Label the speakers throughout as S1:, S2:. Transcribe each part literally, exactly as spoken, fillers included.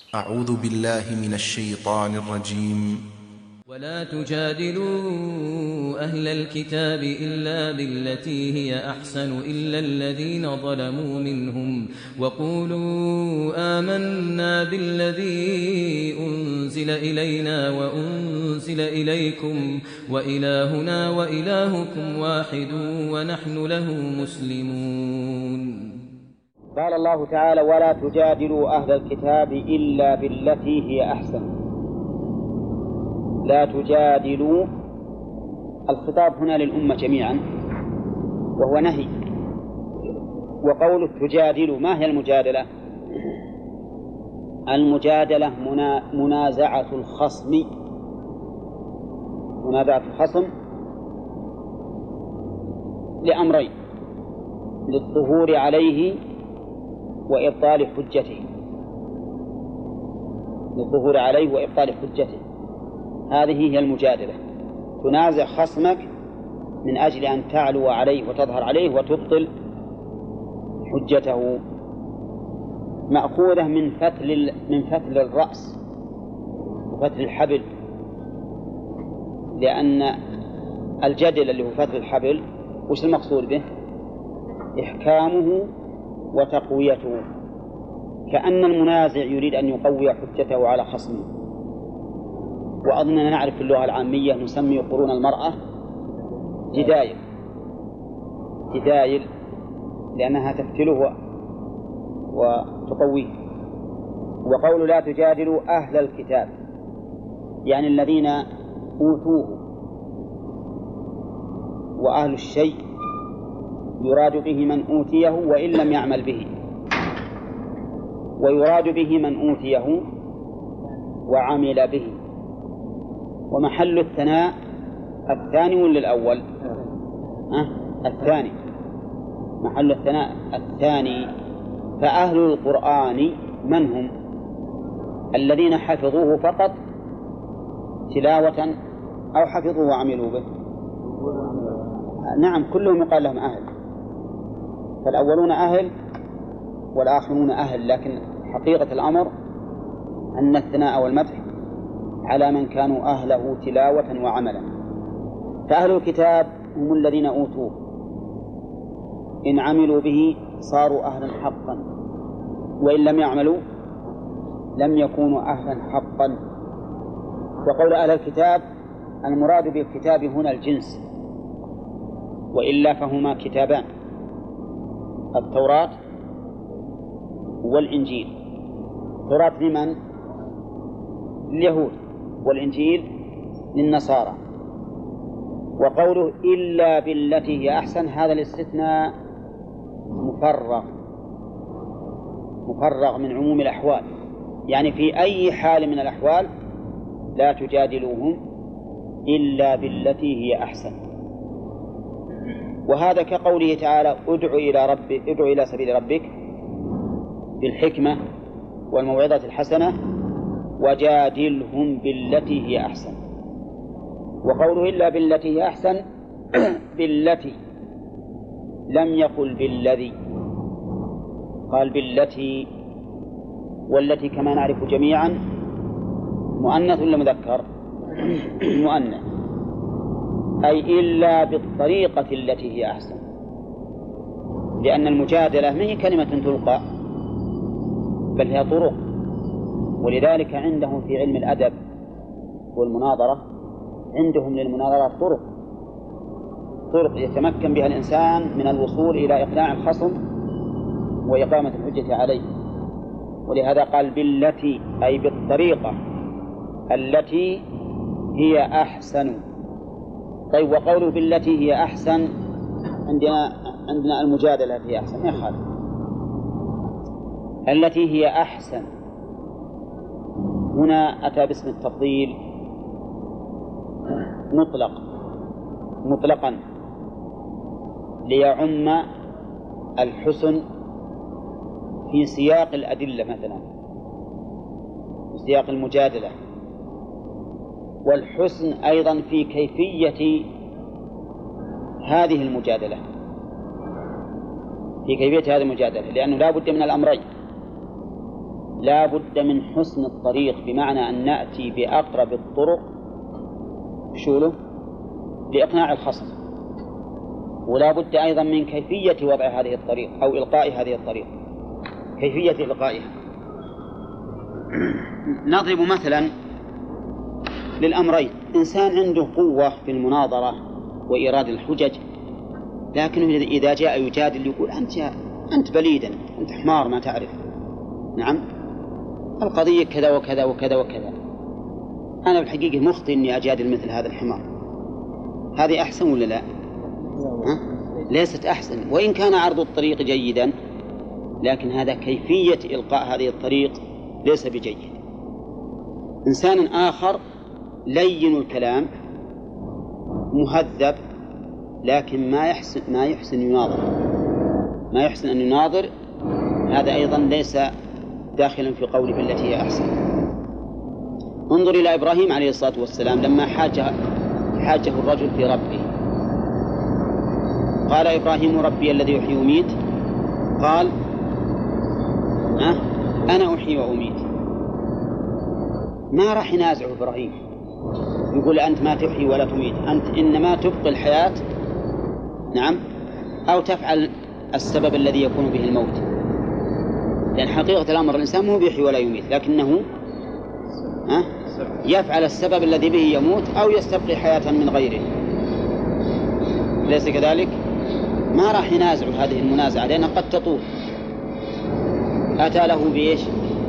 S1: أعوذ بالله من الشيطان الرجيم.
S2: ولا تجادلوا أهل الكتاب إلا بالتي هي أحسن إلا الذين ظلموا منهم وقولوا آمنا بالذي أنزل إلينا وأنزل إليكم وإلهنا وإلهكم واحد ونحن له مسلمون.
S3: قال الله تعالى: ولا تجادلوا أهل الكتاب إلا بالتي هي أحسن. لا تجادلوا، الخطاب هنا للأمة جميعا وهو نهي. وقول تجادلوا، ما هي المجادلة؟ المجادلة منازعة الخصم منازعة الخصم لأمرين: للظهور عليه وإبطال حجته للظهور عليه وإبطال حجته هذه هي المجادلة. تنازع خصمك من أجل أن تعلو عليه وتظهر عليه وتبطل حجته، مأخوذة من فتل من فتل الرأس وفتل الحبل، لأن الجدل اللي هو فتل الحبل وش المقصود به؟ إحكامه وتقويته، كأن المنازع يريد أن يقوي حجته على خصمه. وأظننا نعرف في اللغة العامية نسمي قرون المرأة جدايل جدايل لأنها تفتله وتقويه. وقول لا تجادلوا أهل الكتاب يعني الذين أوتوه، وأهل الشيء يراد به من أوتيه وإن لم يعمل به، ويراد به من أوتيه وعمل به. ومحل الثناء الثاني ولا الأول؟ أه؟ الثاني، محل الثناء الثاني. فأهل القرآن من هم؟ الذين حفظوه فقط تلاوة أو حفظوه وعملوا به؟ نعم، كلهم يقال لهم أهل، فالأولون أهل والآخرون أهل، لكن حقيقة الأمر أن الثناء والمدح على من كانوا أهله تلاوة وعملا. فأهل الكتاب هم الذين أوتوه، إن عملوا به صاروا أهلا حقا، وإن لم يعملوا لم يكونوا أهلا حقا. وقول أهل الكتاب المراد بالكتاب هنا الجنس، وإلا فهما كتابان: التوراة والإنجيل. التوراة لمن؟ لليهود، والإنجيل للنصارى. وقوله إلا بالتي هي أحسن، هذا الاستثناء مفرغ مفرغ من عموم الأحوال، يعني في أي حال من الأحوال لا تجادلوهم إلا بالتي هي أحسن. وهذا كقوله تعالى: ادع إلى ربك ادع إلى سبيل ربك بالحكمة والموعظة الحسنة وجادلهم بالتي هي أحسن. وقوله إلا بالتي هي أحسن بالتي، لم يقل بالذي، قال بالتي. والتي كما نعرف جميعا مؤنث ولا مذكر؟ مؤنث، أي إلا بالطريقة التي هي أحسن، لأن المجادلة ما هي كلمة تلقى بل هي طرق. ولذلك عندهم في علم الأدب والمناظرة، عندهم للمناظرة طرق طرق يتمكن بها الإنسان من الوصول إلى إقناع الخصم وإقامة الحجة عليه. ولهذا قال بالتي، أي بالطريقة التي هي أحسن. طيب، وقوله بالتي هي أحسن، عندنا عندنا المجادلة هي أحسن، يا خالد. التي هي أحسن هنا أتى باسم التفضيل مطلق مطلقا ليعم الحسن في سياق الأدلة، مثلا في سياق المجادلة، والحسن أيضا في كيفية هذه المجادلة في كيفية هذه المجادلة لأنه لا بد من الأمرين: لا بد من حسن الطريق، بمعنى أن نأتي بأقرب الطرق شوله لإقناع الخصم، ولا بد أيضا من كيفية وضع هذه الطريق أو إلقاء هذه الطريق، كيفية إلقائها. نضرب مثلا للأمرين: إنسان عنده قوة في المناظرة وإيراد الحجج، لكنه إذا جاء يجادل يقول أنت أنت بليدا، أنت حمار ما تعرف، نعم القضية كذا وكذا وكذا وكذا، أنا بالحقيقة مخطئ إني أجادل مثل هذا الحمار. هذه أحسن ولا لا؟ ها؟ ليست أحسن، وإن كان عرض الطريق جيدا، لكن هذا كيفية إلقاء هذه الطريق ليس بجيد. إنسان آخر لين الكلام مهذب، لكن ما يحسن ما يحسن يناظر ما يحسن أن يناظر، هذا أيضا ليس داخلا في قوله بالتي هي أحسن. انظر إلى إبراهيم عليه الصلاة والسلام لما حاجه, حاجه الرجل في ربه، قال إبراهيم ربي الذي يحيي ويميت، قال أه؟ أنا أحيي وأميت. ما راح ينازع إبراهيم يقول أنت ما تحيي ولا تميت، أنت إنما تبقي الحياة، نعم، أو تفعل السبب الذي يكون به الموت، لأن حقيقة الأمر الإنسان مو بيحيي ولا يميت، لكنه أه؟ يفعل السبب الذي به يموت أو يستبقي حياة من غيره، ليس كذلك؟ ما راح ينازع هذه المنازعة لأنها قد تطول. أتى له بإيش؟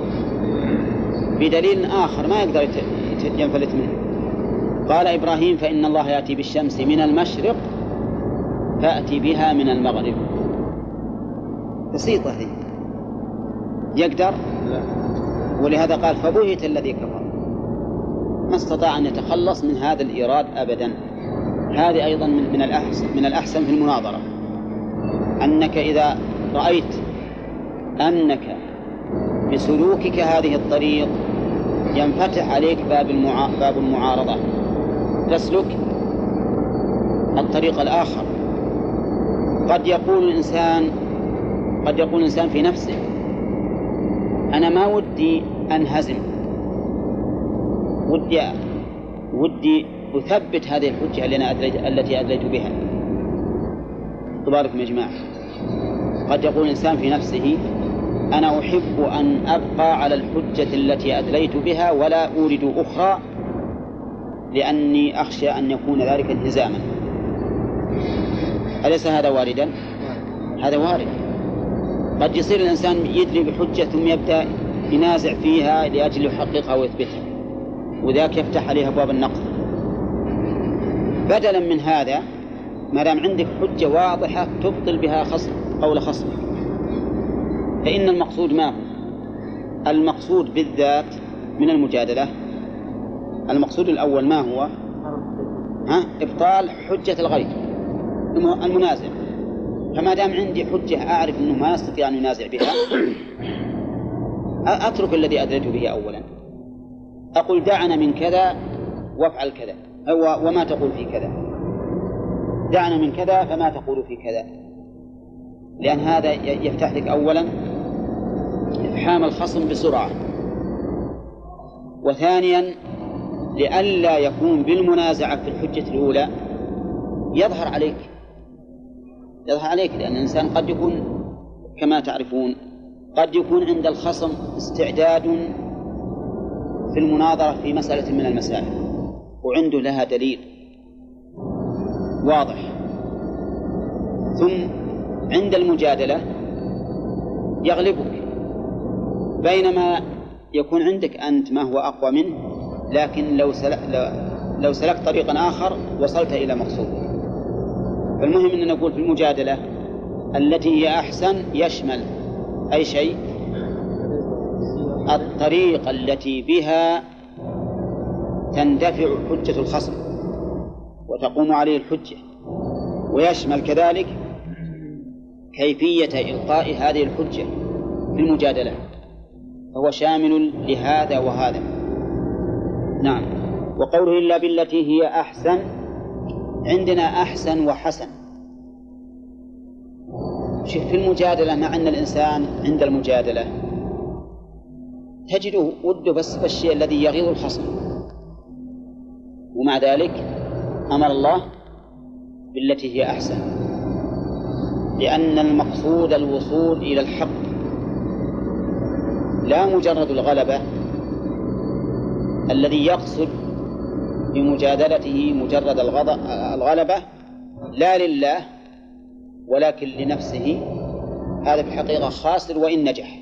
S3: بدليل آخر ما يقدر ينفلت منه. قال إبراهيم فإن الله يأتي بالشمس من المشرق فأتي بها من المغرب. بسيطة هي، يقدر؟ ولهذا قال فبهت الذي كفر، ما استطاع أن يتخلص من هذا الإيراد أبدا. هذه أيضا من الأحسن من الأحسن في المناظرة، أنك إذا رأيت أنك بسلوكك هذه الطريق ينفتح عليك باب المعا... باب المعارضة، تسلك الطريق الآخر. قد يقول الإنسان قد يقول الإنسان في نفسه أنا ما ودي أنهزم، ودي ودي أثبت هذه الحجة اللي أنا أدليت التي أدليت بها. تبارك يا جماعة، قد يقول الإنسان في نفسه أنا أحب أن أبقى على الحجة التي أدليت بها ولا أورد أخرى، لأني أخشى أن يكون ذلك انهزاما. أليس هذا واردا؟ هذا وارد. قد يصير الإنسان يدري بحجة ثم يبدأ ينازع فيها لأجل يحققها ويثبتها، وذاك يفتح عليها أبواب النقد. بدلا من هذا، ما دام عندك حجة واضحة تبطل بها خصم قول خصمك، فإن المقصود ما هو؟ المقصود بالذات من المجادلة، المقصود الأول ما هو؟ ها؟ إبطال حجة الغير المنازع. فما دام عندي حجة أعرف أنه ما يستطيع أن ينازع بها، أترك الذي أدلت به أولا، أقول دعنا من كذا وافعل كذا، أو وما تقول في كذا، دعنا من كذا فما تقول في كذا، لأن هذا يفتح لك أولا إفحام الخصم بسرعة، وثانيا لئلا يكون بالمنازعة في الحجة الأولى يظهر عليك يظهر عليك لأن الإنسان قد يكون كما تعرفون قد يكون عند الخصم استعداد في المناظرة في مسألة من المسائل وعنده لها دليل واضح، ثم عند المجادلة يغلبك، بينما يكون عندك أنت ما هو أقوى منه، لكن لو سلك لو سلكت طريقا آخر وصلت إلى مقصودك. فالمهم أن نقول في المجادلة التي هي أحسن يشمل أي شيء؟ الطريقة التي بها تندفع حجة الخصم وتقوم عليه الحجة، ويشمل كذلك كيفية إلقاء هذه الحجة في المجادلة، فهو شامل لهذا وهذا. نعم. وقوله إلا بالتي هي أحسن، عندنا أحسن وحسن. شوف في المجادلة، مع أن الإنسان عند المجادلة تجده وده بس بالشيء الذي يغيظ الخصم، ومع ذلك أمر الله بالتي هي أحسن، لأن المقصود الوصول إلى الحق لا مجرد الغلبة الذي يقصد بمجادلته مجرد الغلبة لا لله ولكن لنفسه، هذا في الحقيقة خاسر وإن نجح.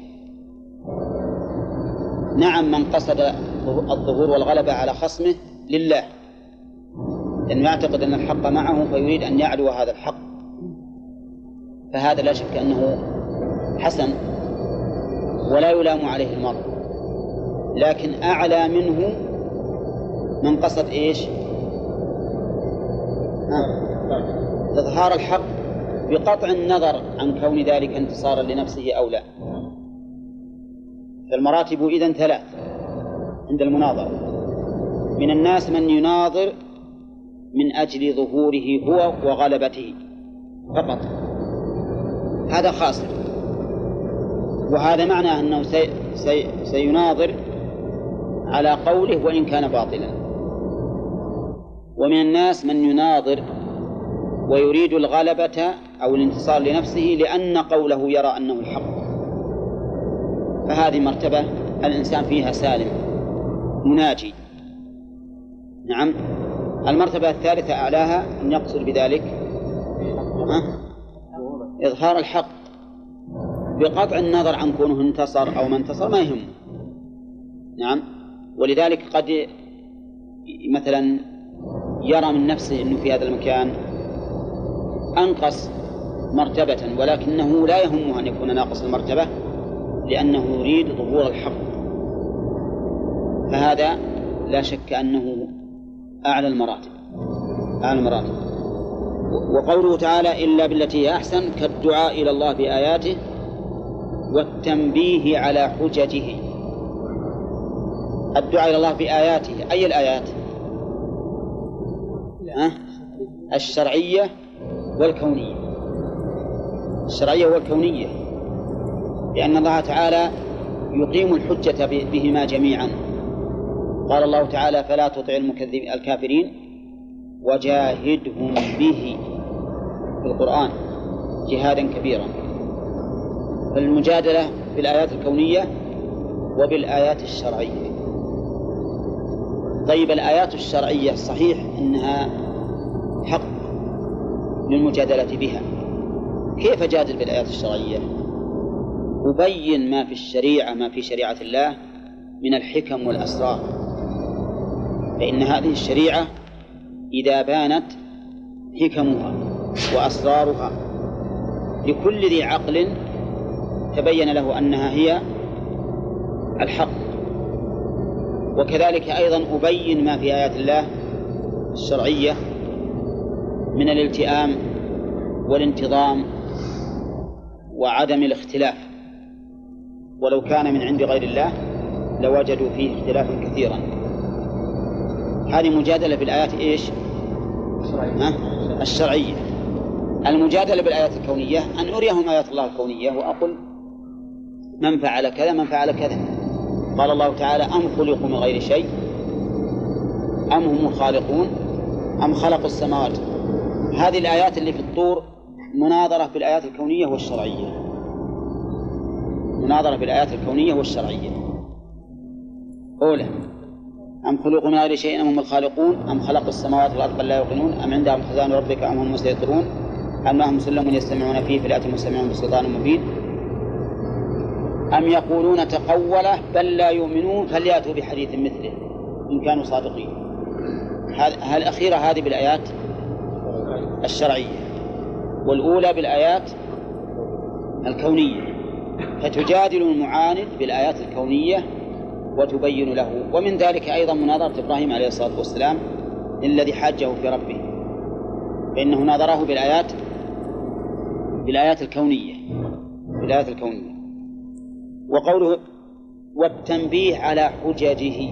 S3: نعم من قصد الظهور والغلبة على خصمه لله لأنه يعتقد أن الحق معه فيريد أن يعلو هذا الحق، فهذا لا شك أنه حسن ولا يلام عليه المرء، لكن أعلى منه من قصد إيش؟ إظهار الحق بقطع النظر عن كون ذلك انتصارا لنفسه أو لا. فالمراتب إذن ثلاث عند المناظرة. من الناس من يناظر من أجل ظهوره هو وغلبته فقط، هذا خاسر، وهذا معنى أنه سي سي سيناظر على قوله وإن كان باطلا. ومن الناس من يناظر ويريد الغلبة أو الانتصار لنفسه لأن قوله يرى أنه الحق، فهذه مرتبة الإنسان فيها سالم مناجي. نعم. المرتبة الثالثة أعلاها أن يقصد بذلك إظهار الحق بقطع النظر عن كونه انتصر أو ما انتصر، ما يهمه. نعم. ولذلك قد مثلا يرى من نفسه أنه في هذا المكان أنقص مرتبة، ولكنه لا يهمه أن يكون ناقص المرتبة لأنه يريد ظهور الحق، فهذا لا شك أنه أعلى المراتب أعلى المراتب. وقوله تعالى إلا بالتي هي أحسن كالدعاء إلى الله بآياته والتنبيه على حججه. الدعاء إلى الله بآياته، أي الآيات؟ أه؟ الشرعية والكونية. الشرعية والكونية، لأن الله تعالى يقيم الحجة بهما جميعا. قال الله تعالى فلا تطع المكذبين الكافرين وجاهدهم به في القرآن جهادا كبيرا. فالمجادلة بالآيات الكونية وبالآيات الشرعية. طيب الآيات الشرعية صحيح أنها حق للمجادلة بها، كيف جادل بالآيات الشرعية؟ أبين ما في الشريعة ما في شريعة الله من الحكم والأسرار، فإن هذه الشريعة إذا بانت حكمها وأسرارها لكل ذي عقل تبين له أنها هي الحق. وكذلك أيضا أبين ما في آيات الله الشرعية من الالتئام والانتظام وعدم الاختلاف، ولو كان من عند غير الله لوجدوا فيه اختلافا كثيرا. هذه مجادلة بالآيات إيش؟ الشرعية. المجادلة بالآيات الكونية أن أريهم آيات الله الكونية وأقول من فعل كذا من فعل كذا. قال الله تعالى أم خلقوا من غير شيء أم هم الخالقون أم خلقوا السماوات. هذه الآيات اللي في الطور مناظرة بالآيات الكونية والشرعية، مناظرة بالآيات الكونية والشرعية. أولى أم خلقوا من غير شيء أم هم الخالقون أم خلقوا السماوات والأرض بل لا يوقنون أم عندهم خزائن ربك أم هم المسيطرون أم لهم سلم يستمعون فيه فليأتوا المستمعون بسلطان مبين أم يقولون تقوله بل لا يؤمنون فليأتوا بحديث مثله إن كانوا صادقين. هذه الأخيرة هذه بالآيات الشرعية، والأولى بالآيات الكونية، فتجادل المعاند بالآيات الكونية وتبين له. ومن ذلك أيضا مناظرة إبراهيم عليه الصلاة والسلام الذي حاجه في ربه، فإنه ناظره بالآيات بالآيات الكونية بالآيات الكونية. وقوله والتنبيه على حججه.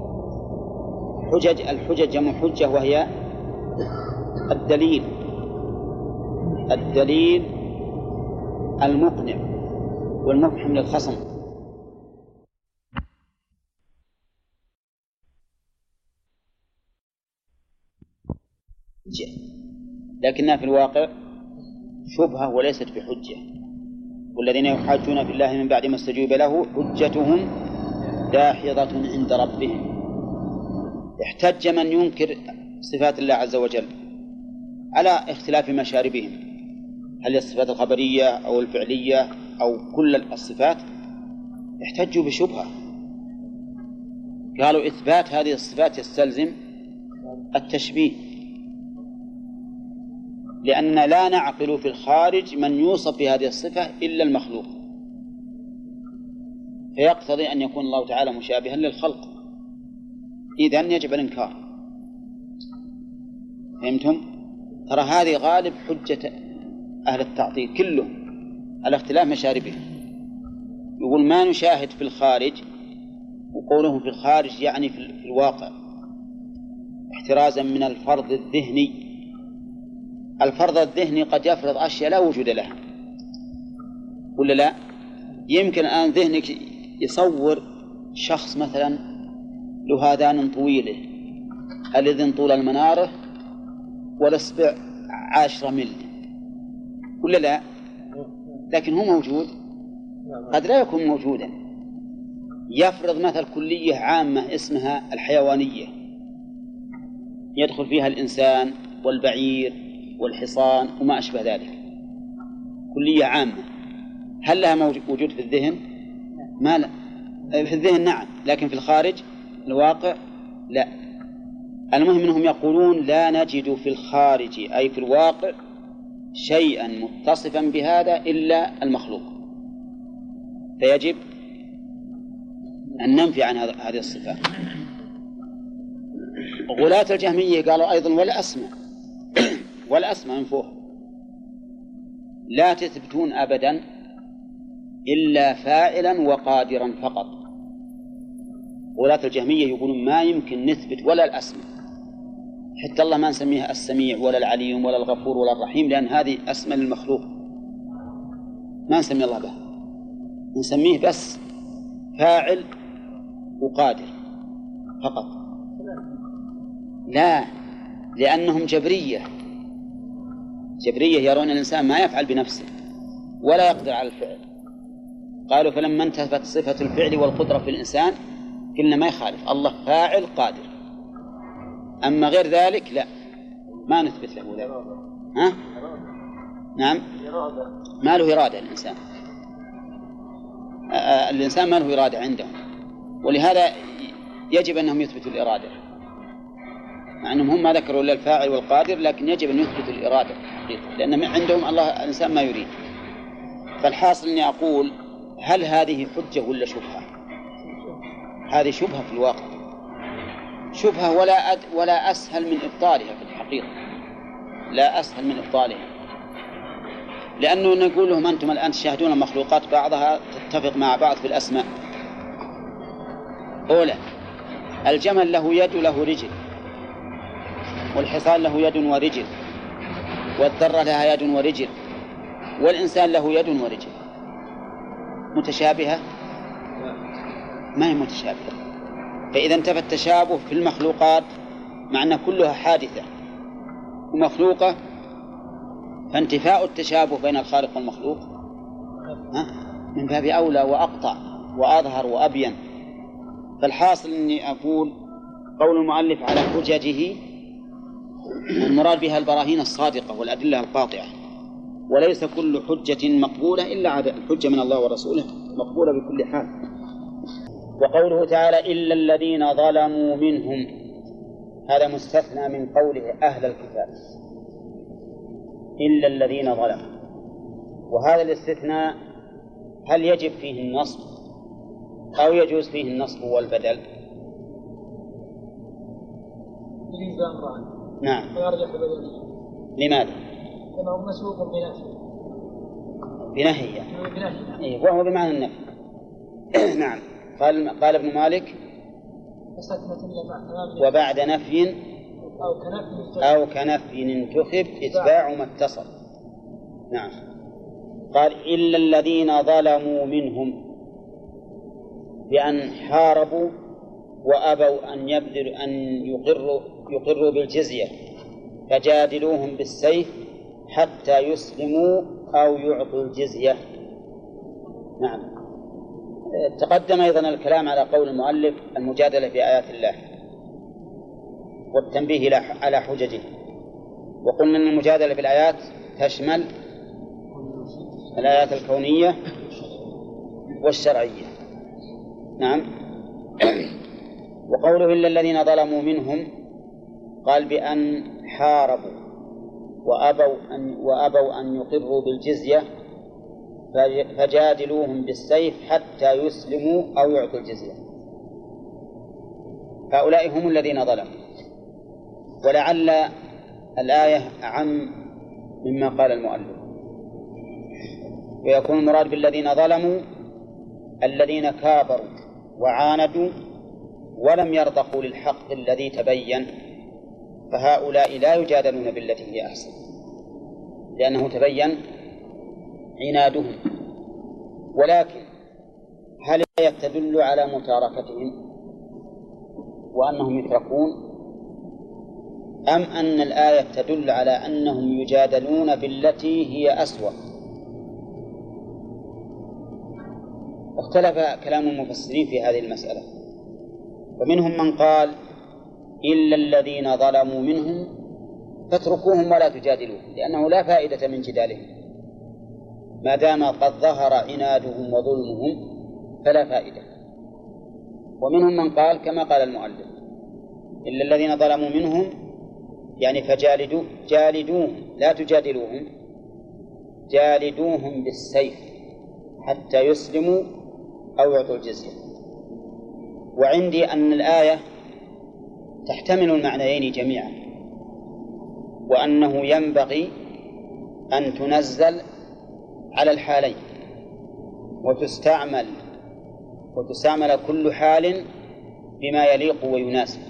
S3: حجج الحجج جمع حجة وهي الدليل الدليل المقنع والمفهم للخصم. لكنها في الواقع شبهة وليست بحجة. والذين يحاجون في الله من بعد ما استجيب له حجتهم داحضة عند ربهم. احتج من ينكر صفات الله عز وجل على اختلاف مشاربهم، هل الصفات الخبرية أو الفعلية أو كل الصفات، احتجوا بشبهة، قالوا إثبات هذه الصفات يستلزم التشبيه، لأن لا نعقل في الخارج من يوصف بهذه الصفة إلا المخلوق، فيقتضي أن يكون الله تعالى مشابها للخلق، إذن يجب الإنكار. فهمتم؟ ترى هذه غالب حجة أهل التعطيل كله على اختلاف مشاربهم. يقول ما نشاهد في الخارج، وقولهم في الخارج يعني في الواقع، احترازا من الفرض الذهني. الفرض الذهني قد يفرض أشياء لا وجود لها ولا لا؟ يمكن الآن ذهنك يصور شخص مثلا له آذان طويلة، الذين طول المنارة والإصبع عشرة مل ولا لا؟ لكن هو موجود؟ قد لا يكون موجودا. يفرض مثل كلية عامة اسمها الحيوانية، يدخل فيها الإنسان والبعير والحصان وما أشبه ذلك، كلية عامة، هل لها وجود في الذهن؟ ما لا. في الذهن نعم، لكن في الخارج الواقع لا. المهم أنهم يقولون لا نجد في الخارج أي في الواقع شيئا متصفا بهذا إلا المخلوق، فيجب أن ننفي عن هذه الصفات. غلاة الجهمية قالوا أيضا ولا أسمع ولا أسمع منفوه، لا تثبتون أبدا إلا فاعلا وقادرا فقط. غلاة الجهمية يقولون ما يمكن نثبت ولا الأسماء، حتى الله ما نسميها السميع ولا العليم ولا الغفور ولا الرحيم، لأن هذه أسماء للمخلوق ما نسمي الله بها، نسميه بس فاعل وقادر فقط. لا، لأنهم جبرية جبرية يرون الإنسان ما يفعل بنفسه ولا يقدر على الفعل. قالوا فلما انتفت صفة الفعل والقدرة في الإنسان قلنا ما يخالف، الله فاعل قادر، أما غير ذلك لا، ما نثبت له ذلك. ها؟ نعم، ما له إرادة الإنسان. آه الإنسان ما له إرادة عندهم، ولهذا يجب أنهم يثبتوا الإرادة، مع أنهم هم ما ذكروا إلا الفاعل والقادر، لكن يجب أن يثبتوا الإرادة حقيقة، لأن عندهم الله الإنسان ما يريد. فالحاصل أني أقول هل هذه حجة ولا شبهة؟ هذه شبهة في الواقع، شبهة ولا أد ولا أسهل من إبطالها في الحقيقة، لا أسهل من إبطالها، لأنه نقول لهم أنتم الآن تشاهدون المخلوقات بعضها تتفق مع بعض في الأسماء. أولا الجمل له يد وله رجل، والحصان له يد ورجل، والذرة لها يد ورجل، والإنسان له يد ورجل. متشابهة؟ ما هي متشابهة. فإذا انتفى التشابه في المخلوقات مع أن كلها حادثة ومخلوقة، فانتفاء التشابه بين الخالق والمخلوق من باب أولى وأقطع وأظهر وأبين. فالحاصل أني أقول قول المؤلف على حججه المراد بها البراهين الصادقة والأدلة القاطعة، وليس كل حجة مقبولة إلا الحجة من الله ورسوله مقبولة بكل حال. وقوله تعالى إلا الذين ظلموا منهم، هذا مستثنى من قوله أهل الكتاب، إلا الذين ظلموا. وهذا الاستثناء هل يجب فيه النصب أو يجوز فيه النصب والبدل؟ نعم. لماذا؟
S4: لأنه مسبوق بنفي.
S3: بنهي يعني. بنهي. إيه، وهو بمعنى النفي. نعم. قال قال ابن مالك وبعد نفي أو كنفي انتخب إتباع ما اتصل. نعم. قال إلا الذين ظلموا منهم بأن حاربوا وأبوا أن يبذلوا أن يقروا يقروا بالجزية فجادلوهم بالسيف حتى يسلموا أو يعطوا الجزية. نعم. تقدم أيضا الكلام على قول المؤلف المجادلة في آيات الله والتنبيه على حججه، وقلنا أن المجادلة في الآيات تشمل الآيات الكونية والشرعية. نعم. وقوله إلا الذين ظلموا منهم قال بأن حاربوا وأبوا أن, وأبوا أن يقروا بالجزية فجادلوهم بالسيف حتى يسلموا أو يعطوا الجزية. هؤلاء هم الذين ظلموا، ولعل الآية أعم مما قال المؤلف، ويكون المراد بالذين ظلموا الذين كابروا وعاندوا ولم يرضخوا للحق الذي تبين، فهؤلاء لا يجادلون بالتي هي أحسن لأنه تبين عنادهم. ولكن هل الآية تدل على متاركتهم وأنهم يتركون، أم أن الآية تدل على أنهم يجادلون بالتي هي أسوأ؟ اختلف كلام المفسرين في هذه المسألة، ومنهم من قال إلا الذين ظلموا منهم فاتركوهم ولا تجادلوهم، لأنه لا فائدة من جدالهم ما دام قد ظهر عنادهم وظلمهم فلا فائدة. ومنهم من قال كما قال المؤلف إلا الذين ظلموا منهم يعني فجالدوا جالدوهم لا تجادلوهم، جالدوهم بالسيف حتى يسلموا أو يعطوا الجزية. وعندي أن الآية تحتمل المعنيين جميعا، وأنه ينبغي أن تنزل على الحالين وتستعمل وتستعمل كل حال بما يليق ويناسب.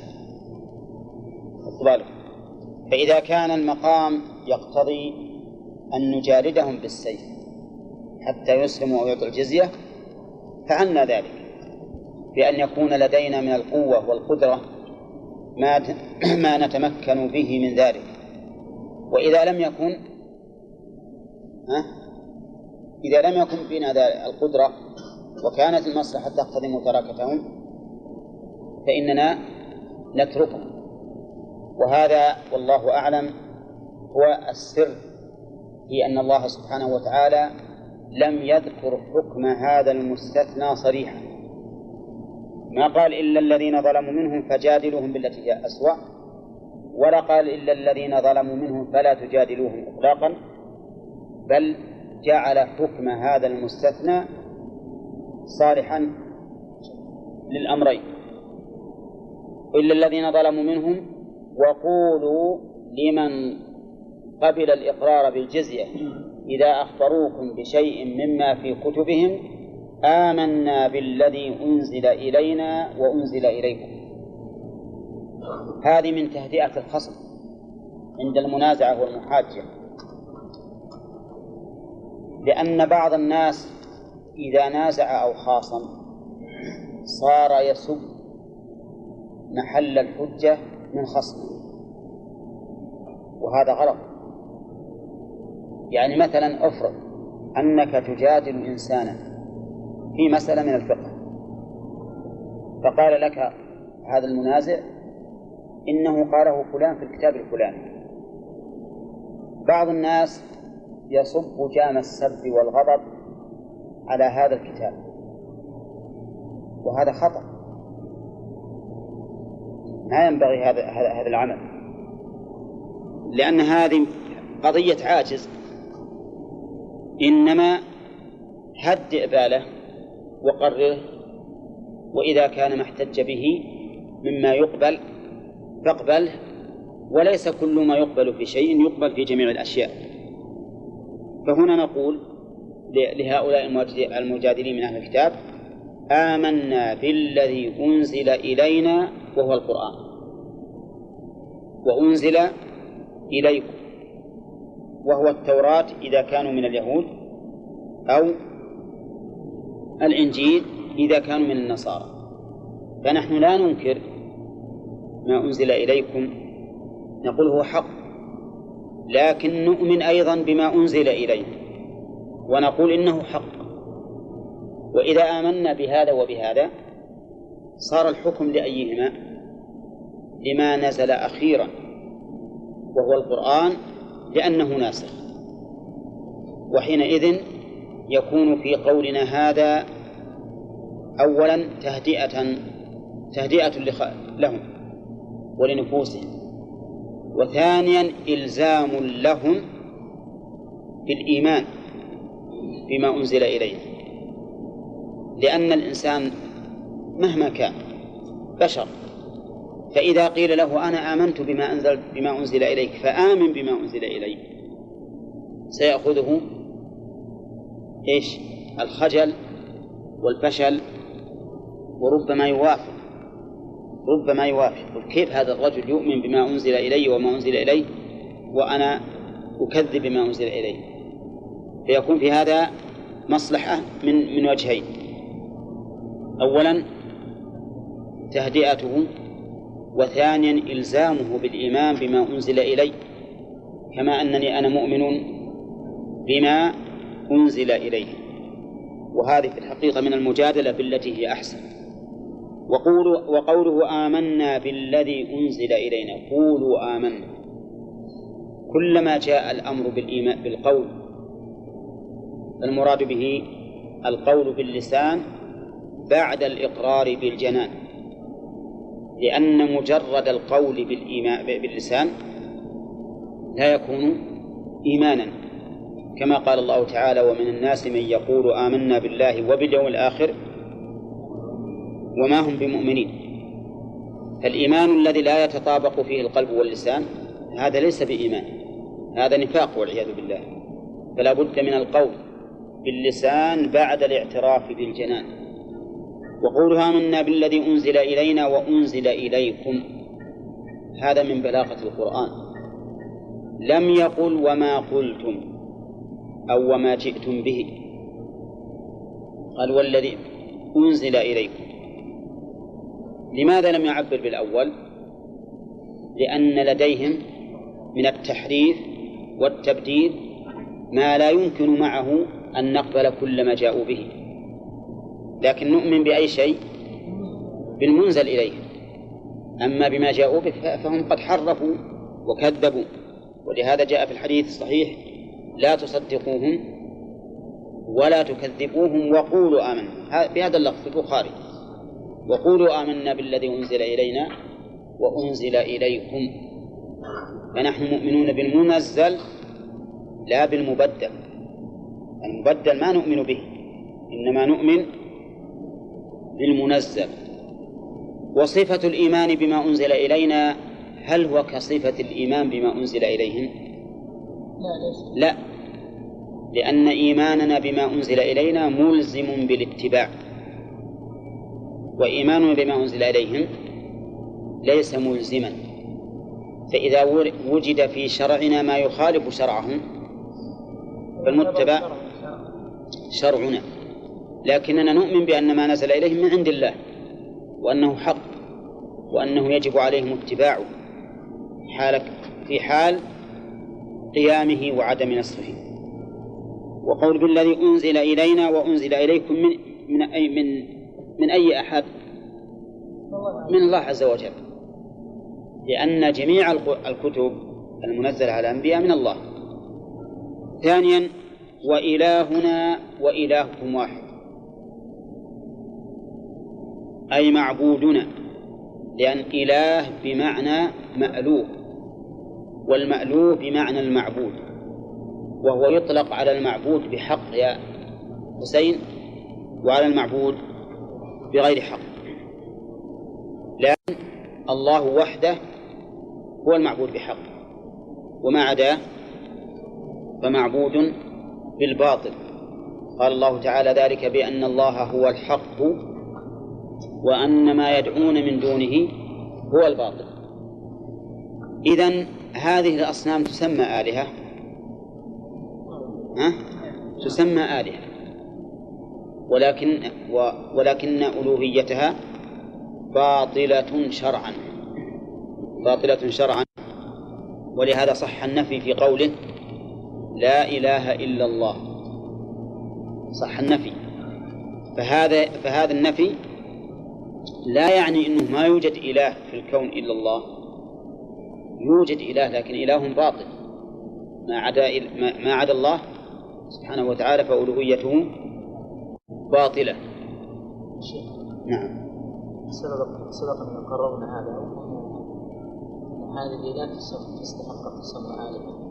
S3: فإذا كان المقام يقتضي أن نجالدهم بالسيف حتى يسلموا ويعطوا الجزية فعلنا ذلك بأن يكون لدينا من القوة والقدرة ما ما نتمكن به من ذلك. وإذا لم يكن ها إذا لم يكن بنا القدرة وكانت المصلحة تقتضي متراكتهم فإننا نتركهم. وهذا والله أعلم هو السر في أن الله سبحانه وتعالى لم يذكر حكم هذا المستثنى صريحا، ما قال إلا الذين ظلموا منهم فجادلوهم بالتي هي أسوأ، ولا قال إلا الذين ظلموا منهم فلا تجادلوهم إطلاقا، بل جعل حكم هذا المستثنى صالحا للأمرين. إلا الذين ظلموا منهم وقولوا لمن قبل الإقرار بالجزية إذا أخبروكم بشيء مما في كتبهم آمنا بالذي أنزل إلينا وأنزل إليكم. هذه من تهدئة الخصم عند المنازعة والمحاجة، لأن بعض الناس إذا نازع أو خاصم صار يسب محل الحجة من خصمه، وهذا غلط. يعني مثلا أفرض أنك تجادل إنسانا في مسألة من الفقه، فقال لك هذا المنازع إنه قاله فلان في الكتاب الفلاني. بعض الناس يصب جام السب والغضب على هذا الكتاب، وهذا خطأ، ما ينبغي هذا هذا العمل، لأن هذه قضية عاجز. إنما هدئ باله وقرره، وإذا كان ما احتج به مما يقبل فاقبله، وليس كل ما يقبل في شيء يقبل في جميع الأشياء. فهنا نقول لهؤلاء المجادلين من أهل الكتاب آمنا بالذي أنزل إلينا وهو القرآن وأنزل إليكم وهو التوراة إذا كانوا من اليهود، أو الإنجيل إذا كانوا من النصارى. فنحن لا ننكر ما أنزل إليكم، نقول هو حق لكن نؤمن أيضا بما أنزل إلينا ونقول إنه حق. وإذا آمنا بهذا وبهذا صار الحكم لأيهما؟ لما نزل أخيرا وهو القرآن، لأنه ناسخ. وحينئذ يكون في قولنا هذا أولا تهدئة تهدئة لهم ولنفوسهم، وثانيا إلزام لهم بالإيمان بما أنزل إلينا، لأن الإنسان مهما كان بشر، فإذا قيل له أنا آمنت بما أنزل بما أنزل إليك فآمن بما أنزل إليك، سيأخذه إيش؟ الخجل والفشل، وربما يوافق ربما يوافق كيف هذا الرجل يؤمن بما أنزل إلي وما أنزل إليه وأنا أكذب بما أنزل إليه. فيكون في هذا مصلحة من من وجهين: أولا تهدئته، وثانيا إلزامه بالإيمان بما أنزل إلي، كما أنني أنا مؤمن بما أنزل إليه. وهذه في الحقيقة من المجادلة بالتي هي أحسن. وقولوا وقوله آمنا بالذي أنزل إلينا، قولوا آمنا. كلما جاء الأمر بالإيمان بالقول المراد به القول باللسان بعد الإقرار بالجنان، لأن مجرد القول بالإيمان باللسان لا يكون إيمانا، كما قال الله تعالى: ومن الناس من يقول آمنا بالله وباليوم الآخر وما هم بمؤمنين. فالإيمان الذي لا يتطابق فيه القلب واللسان هذا ليس بإيمان، هذا نفاق والعياذ بالله. فلا بد من القول باللسان بعد الاعتراف بالجنان. وقولها آمنا بالذي أنزل إلينا وأنزل إليكم، هذا من بلاغة القرآن. لم يقل وما قلتم أو وما جئتم به، قال والذي أنزل إليكم. لماذا لم يعبر بالأول؟ لأن لديهم من التحريف والتبديل ما لا يمكن معه أن نقبل كل ما جاءوا به، لكن نؤمن بأي شيء؟ بالمنزل إليهم. أما بما جاءوا به فهم قد حرفوا وكذبوا. ولهذا جاء في الحديث الصحيح: لا تصدقوهم ولا تكذبوهم وقولوا آمنا، بهذا اللفظ في البخاري: وقولوا آمنا بالذي أنزل إلينا وأنزل إليكم. فنحن مؤمنون بالمنزل لا بالمبدل. المبدل ما نؤمن به، إنما نؤمن بالمنزل. وصفة الإيمان بما أنزل إلينا هل هو كصفة الإيمان بما أنزل إليهم؟
S4: لا,
S3: لا، لأن إيماننا بما أنزل إلينا ملزم بالاتباع، وإيماننا بما أنزل إليهم ليس ملزما. فإذا وجد في شرعنا ما يخالف شرعهم فالمتبع شرعنا، لكننا نؤمن بأن ما نزل إليهم من عند الله، وأنه حق، وأنه يجب عليهم اتباعه حال في حال قيامه وعدم نصره. وقول بالذي أنزل إلينا وأنزل إليكم من من أي من من أي أحد؟ من الله عز وجل، لأن جميع الكتب المنزلة على الأنبياء من الله. ثانيا: وإلهنا وإلهكم واحد، أي معبودنا، لأن إله بمعنى مألوه، والمألوه بمعنى المعبود، وهو يطلق على المعبود بحق يا حسين وعلى المعبود بغير حق. لأن الله وحده هو المعبود بحق، وما عداه فمعبود بالباطل. قال الله تعالى: ذلك بأن الله هو الحق وأن ما يدعون من دونه هو الباطل. إذن هذه الأصنام تسمى آلهة، ها؟ تسمى آلهة، ولكن ولكن ألوهيتها باطلة شرعا باطلة شرعا ولهذا صح النفي في قوله لا إله إلا الله، صح النفي. فهذا فهذا النفي لا يعني أنه ما يوجد إله في الكون إلا الله، يوجد إله لكن إله باطل ما عدا ما عدا الله سبحانه وتعالى فألوهيته باطلة. نعم.
S4: سبق أن قررنا هذا أن هذه لا تستحق تسمى آلهة.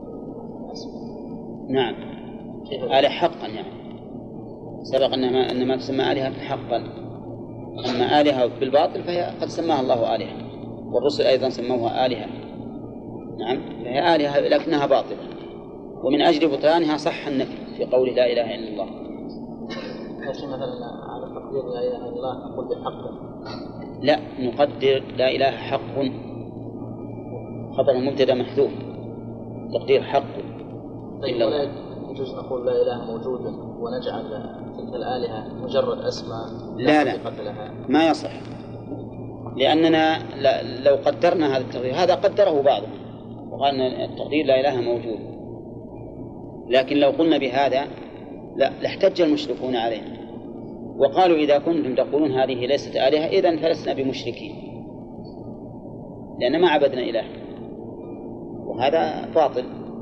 S3: نعم آلهة حقا، يعني سبق أنها أن ما تسمى آلهة حقا، أما آلهة بالباطل فهي قد سماها الله آلهة، والرسل أيضا سموها آلهة. نعم فهي آلهة لكنها باطلة، ومن أجل بطلانها صح النفي في قول لا إله إلا الله.
S4: لكن مثلا على تقدير لا إله إلا الله نقول بحق؟
S3: لا، نقدر لا إله حق، خبر المبتدأ محذوف، تقدير حق.
S4: طيب ولا يجوز نقول لا إله موجود ونجعل تلك الآلهة مجرد أسماء؟
S3: لا لا ما يصح، لأننا لو قدرنا هذا التقدير، هذا قدره بعضهم وقال التقدير لا إله موجود، لكن لو قلنا بهذا لا لاحتج المشركون علينا وقالوا إذا كنتم تقولون هذه ليست آلهة إذن فلسنا بمشركين لأن ما عبدنا إله، وهذا باطل.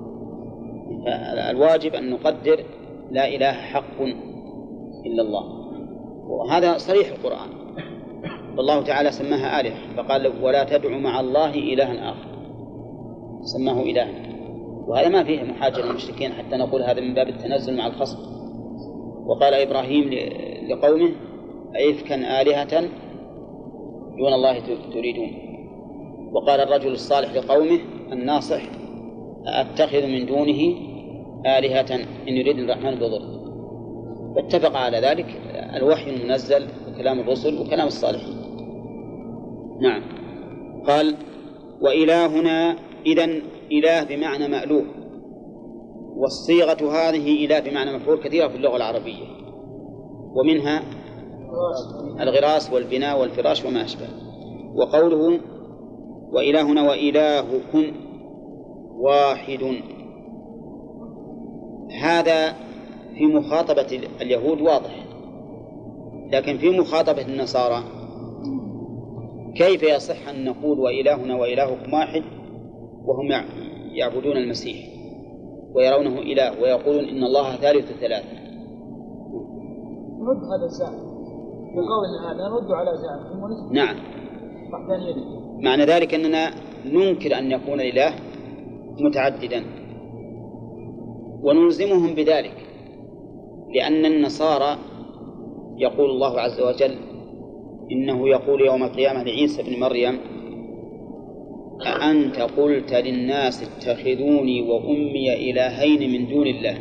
S3: فالواجب أن نقدر لا إله حق إلا الله، وهذا صريح القرآن، والله تعالى سماها آلهة فقال ولا تدعوا مع الله إلها آخر، سماه إله، وهذا ما فيه محاجة للمشركين حتى نقول هذا من باب التنزل مع الخصم. وقال إبراهيم لقومه أئفكا آلهة دون الله تريدون. وقال الرجل الصالح لقومه الناصح أتخذ من دونه آلهة إن يريد الرحمن بضر. فاتفق على ذلك الوحي المنزل وكلام الرسل وكلام الصالحين. نعم. قال وإلهنا إذن إله بمعنى مألوه، والصيغة هذه إله بمعنى مفعول كثيرة في اللغة العربية، ومنها الغراس والبناء والفراش وما أشبه. وقوله وإلهنا وإلهكم واحد، هذا في مخاطبة اليهود واضح، لكن في مخاطبة النصارى كيف يصح أن نقول وإلهنا وإلهكم واحد وهم يعبدون المسيح ويرونه إله ويقولون إن الله ثالث ثلاثة؟
S4: نرد هذا الزعم بقول هذا، نرد على زعم.
S3: نعم. معنى ذلك أننا ننكر أن يكون الإله متعددا ونلزمهم بذلك، لأن النصارى يقول الله عز وجل إنه يقول يوم القيامة لعيسى بن مريم أأنت قلت للناس اتخذوني وأمي إلهين من دون الله.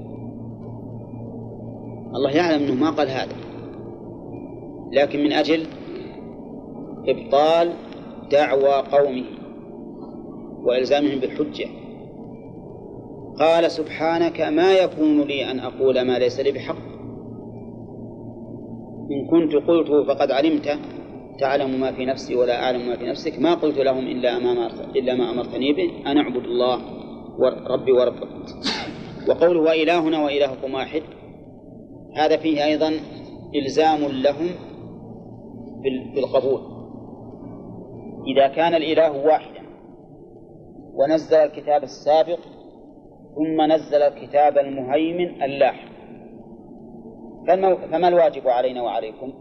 S3: الله يعلم أنه ما قال هذا، لكن من أجل إبطال دعوى قومه وإلزامهم بالحجة قال سبحانك ما يكون لي أن أقول ما ليس لي بحق، إن كنت قلته فقد علمته تعلم ما في نفسي ولا أعلم ما في نفسك، ما قلت لهم إلا ما إلا ما أمرتني به أن أعبد الله ربي وربكم. وقوله وإلهنا وإلهكم واحد هذا فيه أيضا إلزام لهم بالقبول. إذا كان الإله واحدا ونزل الكتاب السابق ثم نزل الكتاب المهيمن اللاحق، فما الواجب علينا وعليكم؟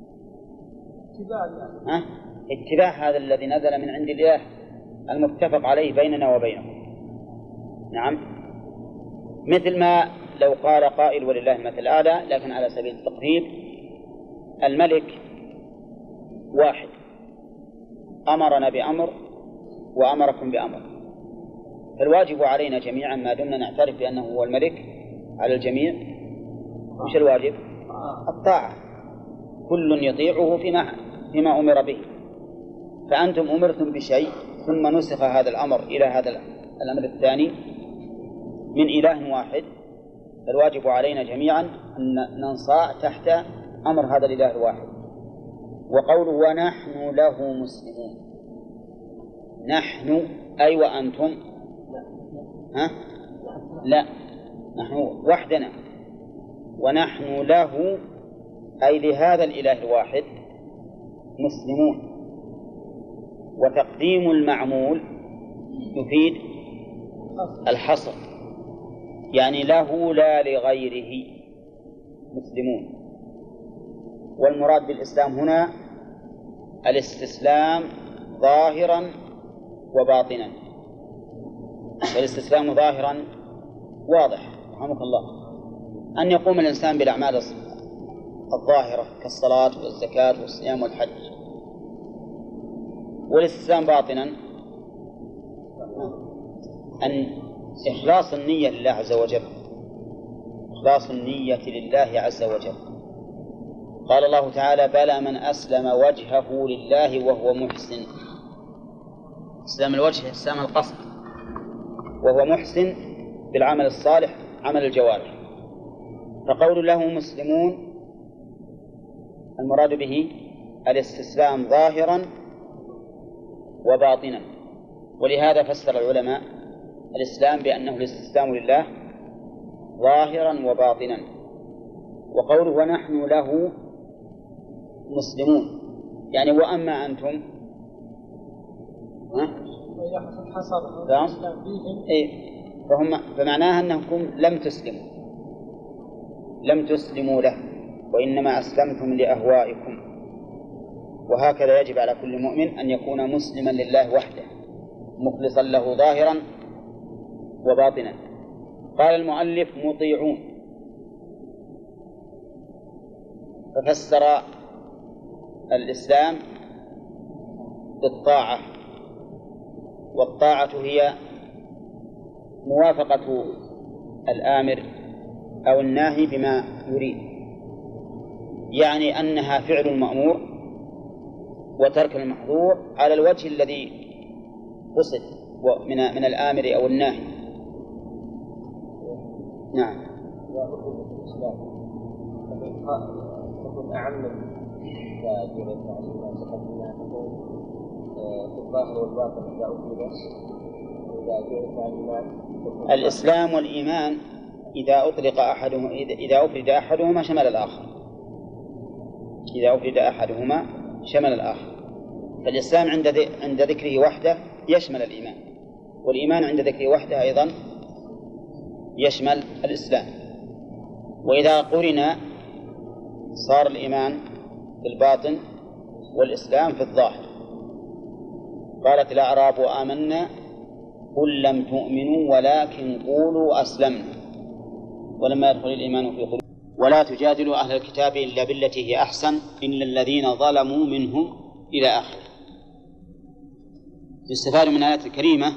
S3: ها؟ اتباع هذا الذي نزل من عند الله المتفق عليه بيننا وبينهم. نعم. مثل ما لو قال قائل ولله المثل الأعلى، لكن على سبيل التقريب، الملك واحد أمرنا بأمر وأمركم بأمر، فالواجب علينا جميعا ما دمنا نعترف بأنه هو الملك على الجميع مش الواجب الطاعة، كل يطيعه فيما, فيما أمر به. فأنتم أمرتم بشيء ثم نسخ هذا الأمر إلى هذا الأمر الثاني من إله واحد، فالواجب علينا جميعا أن ننصاع تحت أمر هذا الإله الواحد. وقوله ونحن له مسلمون، نحن أي وأنتم ها؟ لا، نحن وحدنا ونحن له أي لهذا الإله الواحد مسلمون. وتقديم المعمول يفيد الحصر، يعني له لا لغيره مسلمون. والمراد بالإسلام هنا الاستسلام ظاهرا وباطنا. فالاستسلام ظاهرا واضح رحمك الله، أن يقوم الإنسان بالأعمال الظاهرة كالصلاة والزكاة والصيام والحج. والاستسلام باطنا أن إخلاص النية لله عز وجل، إخلاص النية لله عز وجل. قال الله تعالى: بلى من أسلم وجهه لله وهو محسن. إسلام الوجه إسلام القصد، وهو محسن بالعمل الصالح عمل الجوارح. فقول له مسلمون المراد به الاستسلام ظاهرا وباطنا. ولهذا فسر العلماء الإسلام بأنه الاستسلام لله ظاهرا وباطنا. وقوله ونحن له مسلمون يعني وأما أنتم إيه؟ فهم فمعناها أنكم لم تسلموا لم تسلموا له، وإنما أسلمتم لأهوائكم. وهكذا يجب على كل مؤمن أن يكون مسلما لله وحده مخلصا له ظاهرا وباطنا. قال المؤلف مطيعون، ففسر الإسلام بالطاعة، والطاعة هي موافقة الآمر أو الناهي بما يريد، يعني أنها فعل المأمور وترك المحظور على الوجه الذي قصد من من الآمر أو الناهي. نعم.
S5: تكون أعم إذا جرت عليها تقدمنا تكون في الظاهر والباطن إذا أفرد إذا جرت عليها
S3: الإسلام والإيمان إذا أطلق أحدهما إذا أفرد أحدهما شمل الآخر إذا أفرد أحدهما شمل الآخر. فالإسلام عند عند ذكره وحده يشمل الإيمان، والإيمان عند ذكره وحده أيضا يشمل الإسلام. وإذا قرن صار الإيمان في الباطن والإسلام في الظاهر. قالت الأعراب آمنا قل لم تؤمنوا ولكن قولوا أسلمنا ولما يدخل الإيمان في قلوبكم ولا تجادلوا أهل الكتاب إلا بالتي هي أحسن إلا الذين ظلموا منهم إلى آخره. يستفاد من الآية الكريمة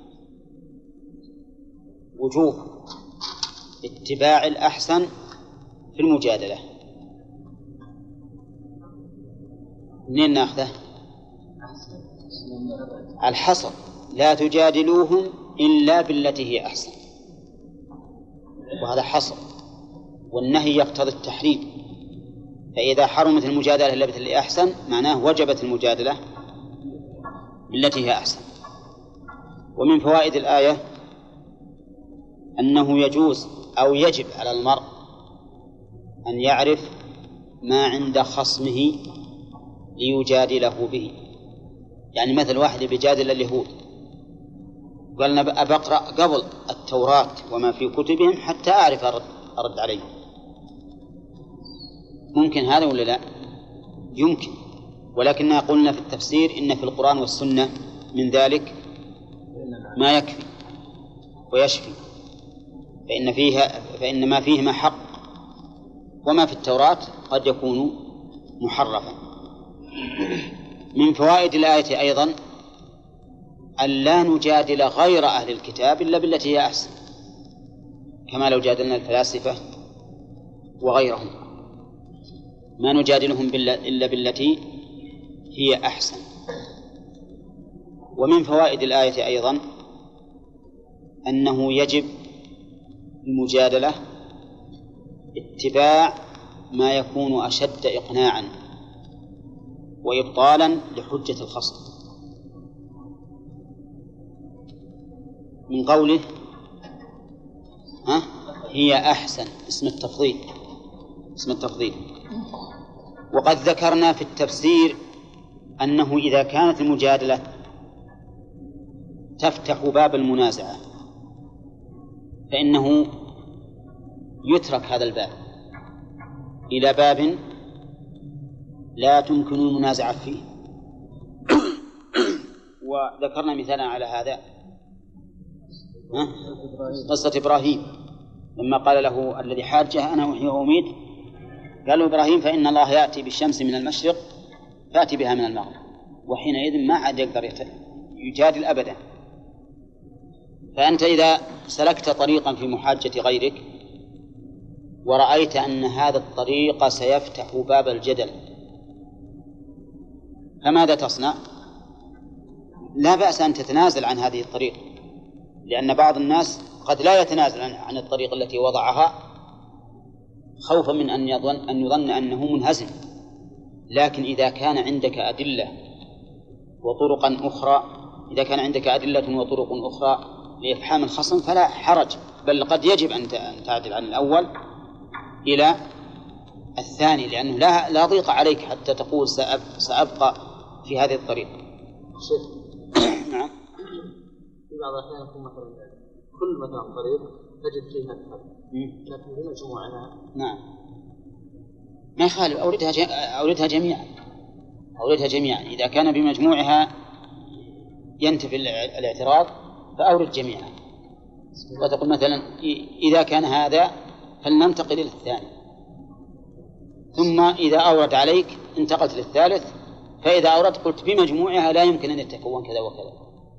S3: وجوب اتباع الأحسن في المجادلة. منين نأخذه؟ الحصر لا تجادلوهم إلا بالتي هي أحسن، وهذا حصر، والنهي يقتضي التحريم. فإذا حرمت المجادلة إلا بالتي هي أحسن معناه وجبت المجادلة بالتي هي أحسن. ومن فوائد الآية أنه يجوز أو يجب على المرء أن يعرف ما عند خصمه ليجادله به. يعني مثل واحد بيجادل اليهود قال أنا أقرأ قبل التوراة وما في كتبهم حتى أعرف أرد, أرد عليه. ممكن هذا ولا لا؟ يمكن، ولكننا قلنا في التفسير إن في القرآن والسنة من ذلك ما يكفي ويشفي، فإن فيها فإن ما فيهما حق وما في التوراة قد يكون محرفا. من فوائد الآية أيضا أن لا نجادل غير أهل الكتاب إلا بالتي هي أحسن، كما لو جادلنا الفلاسفة وغيرهم ما نجادلهم إلا بالتي هي أحسن. ومن فوائد الآية أيضا أنه يجب المجادلة اتباع ما يكون أشد إقناعا وإبطالا لحجة الخصم، من قوله هي أحسن اسم التفضيل، اسم التفضيل. وقد ذكرنا في التفسير أنه إذا كانت المجادلة تفتح باب المنازعة فإنه يترك هذا الباب إلى باب لا تمكن المنازعة فيه. وذكرنا مثالا على هذا قصة إبراهيم لما قال له الذي حاجه أنا أحيي وأميت، قال له إبراهيم فإن الله يأتي بالشمس من المشرق فأتي بها من المغرب، وحينئذ ما عاد يقدر يجادل أبدا. فأنت إذا سلكت طريقا في محاجة غيرك ورأيت أن هذا الطريق سيفتح باب الجدل فماذا تصنع؟ لا بأس أن تتنازل عن هذه الطريق، لأن بعض الناس قد لا يتنازل عن الطريق التي وضعها خوفا من أن يظن, أن يظن أنه منهزم. لكن إذا كان عندك أدلة وطرقا أخرى إذا كان عندك أدلة وطرق أخرى لإفحام الخصم فلا حرج، بل قد يجب أن تعدل عن الأول إلى الثاني، لأنه لا, لا ضيق عليك حتى تقول سأب سأبقى في هذه الطريق.
S4: نعم. في بعض الأحيان يكون مثلا كل مثلا طريق تجد فيها الحد، لكن بمجموعها
S3: نعم ما يخالف، أوردها ج... أوردها جميعا أوردها جميعا إذا كان بمجموعها ينتفي الاعتراض فأورد جميعا. وتقول مثلا إذا كان هذا فلننتقل إلى الثاني، ثم إذا أورد عليك انتقلت للثالث، فإذا أورد قلت بمجموعها لا يمكن أن يتكون كذا وكذا.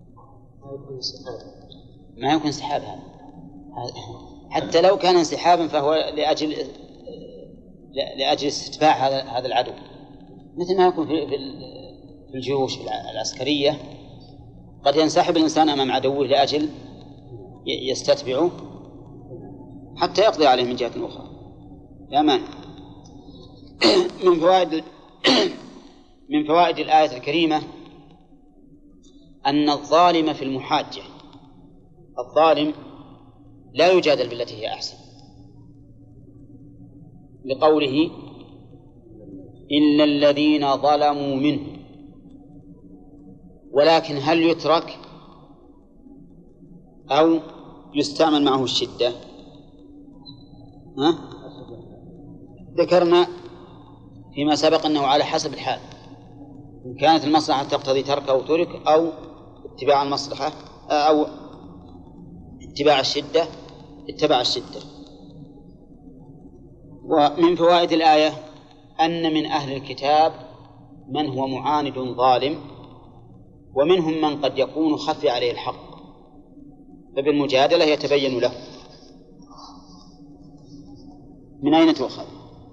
S3: ما يمكن انسحاب هذا، حتى لو كان انسحابا فهو لأجل لأجل استتباع هذا هذا العدو، مثل ما يكون في في الجيوش العسكرية قد ينسحب الإنسان أمام عدوه لأجل يستتبعه حتى يقضي عليه من جهة أخرى. يا مان من فوائد من فوائد الآية الكريمة أن الظالم في المحاجة الظالم لا يجادل بالتي هي أحسن، لقوله إلا الذين ظلموا منه. ولكن هل يترك أو يستعمل معه الشدة؟ ها؟ ذكرنا فيما سبق أنه على حسب الحال، إن كانت المصلحة تقتضي تركه أو ترك، أو اتباع المصلحة أو اتباع الشدة اتبع الشدة. ومن فوائد الآية أن من أهل الكتاب من هو معاند ظالم، ومنهم من قد يكون خفي عليه الحق فبالمجادلة يتبين له. من أين تؤخذ؟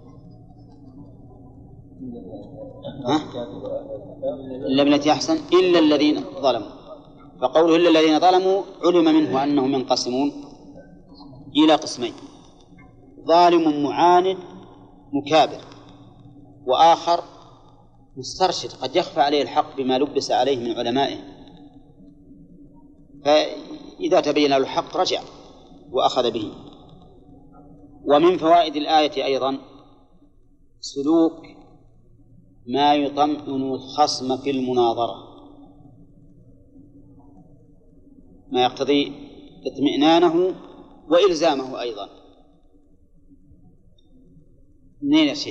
S3: إلا بالتي أحسن إلا الذين ظلموا، فقوله إلا الذين ظلموا علم منه أنهم ينقسمون إلى قسمين: ظالم معاند مكابر، وآخر مسترشد قد يخفى عليه الحق بما لبس عليه من علمائه، فإذا تبين له الحق رجع وأخذ به. ومن فوائد الآية أيضا سلوك ما يطمئن الخصم في المناظرة، ما يقتضي اطمئنانه وإلزامه أيضا. منين يا شيخ؟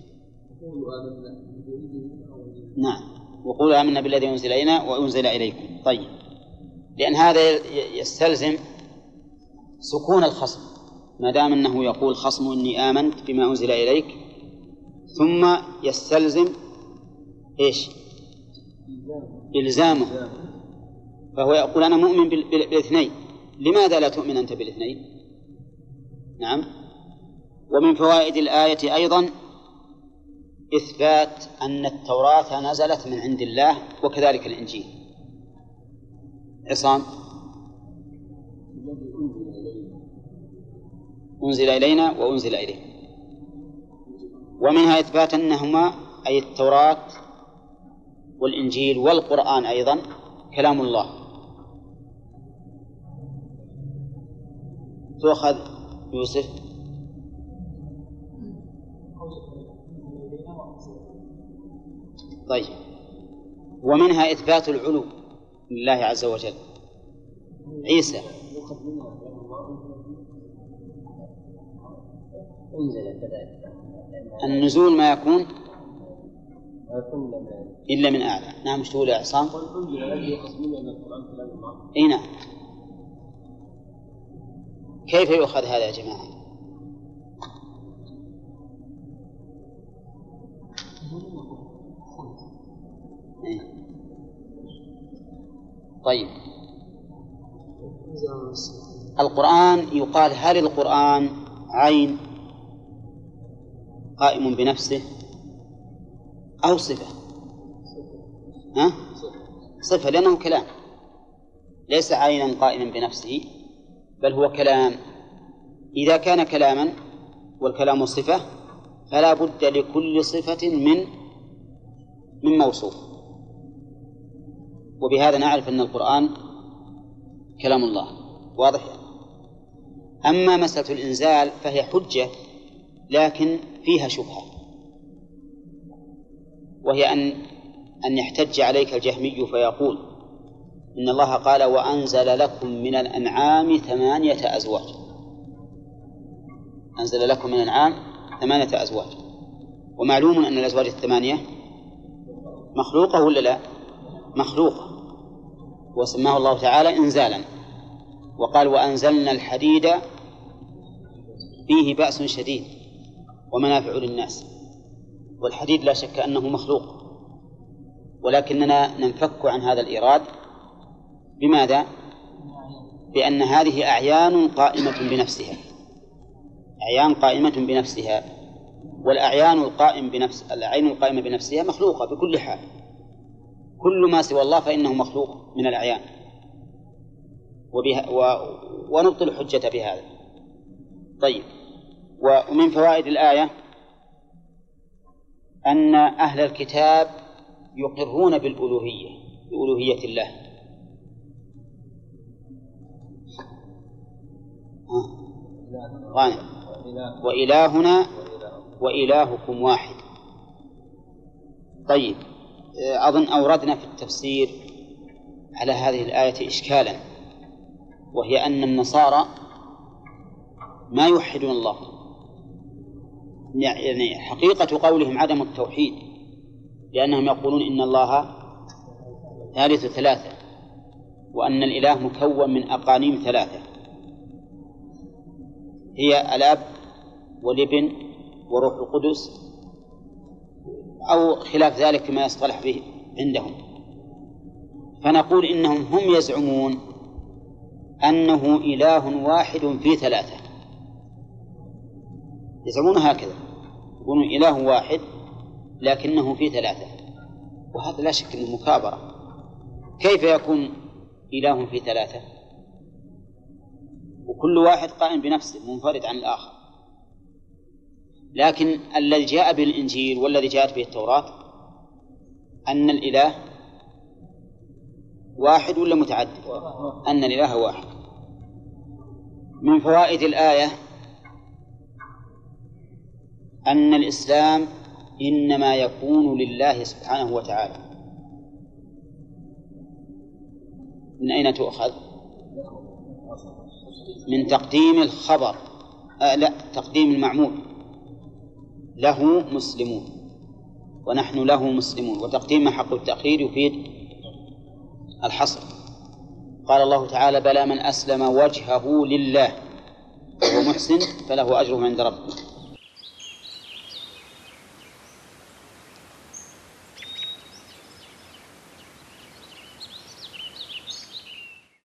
S3: نعم، وقولوا آمنا بالذي أنزل إلينا وأنزل إليكم. طيب، لأن هذا يستلزم سكون الخصم، ما دام أنه يقول خصم إني آمنت بما أنزل إليك، ثم يستلزم إيش؟ إلزامه، فهو يقول أنا مؤمن بالاثنين، لماذا لا تؤمن أنت بالاثنين؟ نعم. ومن فوائد الآية أيضا إثبات أن التوراة نزلت من عند الله وكذلك الإنجيل. عصام: أنزل إلينا وأنزل إليه. ومنها إثبات أنهما أي التوراة والإنجيل والقرآن أيضا كلام الله. تؤخذ يوسف. طيب، ومنها إثبات العلو لله عز وجل. عيسى النزول ما يكون إلا من أعلى. نعم، مش تقول يا عصام؟ إيه نعم. كيف يؤخذ هذا يا جماعة؟ إيه؟ طيب، القرآن يقال هل القرآن عين قائم بنفسه أو صفة؟ ها؟ صفة، لأنه كلام، ليس عينا قائما بنفسه بل هو كلام. إذا كان كلاما والكلام صفة فلا بد لكل صفة من من موصوف، وبهذا نعرف أن القرآن كلام الله. واضح؟ أما مسألة الإنزال فهي حجة لكن فيها شبهة، وهي أن أن يحتج عليك الجهمي فيقول إن الله قال وأنزل لكم من الأنعام ثمانية أزواج. أنزل لكم من الأنعام ثمانية أزواج، ومعلوم أن الأزواج الثمانية مخلوقة ولا لا؟ مخلوقة، وسماه الله تعالى إنزالا، وقال وأنزلنا الحديد فيه بأس شديد ومنافع للناس. والحديد لا شك أنه مخلوق، ولكننا ننفك عن هذا الإيراد بماذا؟ بأن هذه أعيان قائمة بنفسها، أعيان قائمة بنفسها، والأعيان القائم بنفس الأعين القائمة بنفسها مخلوقة بكل حال. كل ما سوى الله فإنه مخلوق من الأعيان، وبها و... ونبطل الحجة بهذا. طيب، ومن فوائد الآية أن أهل الكتاب يقرون بالألوهية، بألوهية الله. غانم وإلهنا وإلهكم واحد. طيب، أظن أوردنا في التفسير على هذه الآية إشكالا، وهي أن النصارى ما يوحدون الله، يعني حقيقة قولهم عدم التوحيد، لأنهم يقولون إن الله ثالث ثلاثة، وأن الإله مكون من أقانيم ثلاثة هي الأب والابن وروح القدس، أو خلاف ذلك ما يصطلح به عندهم. فنقول إنهم هم يزعمون أنه إله واحد في ثلاثة، يزعمون هكذا، يقولون إله واحد لكنه في ثلاثة، وهذا لا شك أنه مكابرة. كيف يكون إله في ثلاثة وكل واحد قائم بنفسه منفرد عن الآخر؟ لكن الذي جاء بالإنجيل والذي جاءت به التوراة أن الإله واحد ولا متعدد؟ أن الإله واحد. من فوائد الآية أن الإسلام إنما يكون لله سبحانه وتعالى. من أين تؤخذ؟ من تقديم الخبر، آه لا تقديم المعمول، له مسلمون ونحن له مسلمون، وتقديم حق التأخير يفيد الحصر. قال الله تعالى بلى من أسلم وجهه لله وهو محسن فله أجره عند ربه.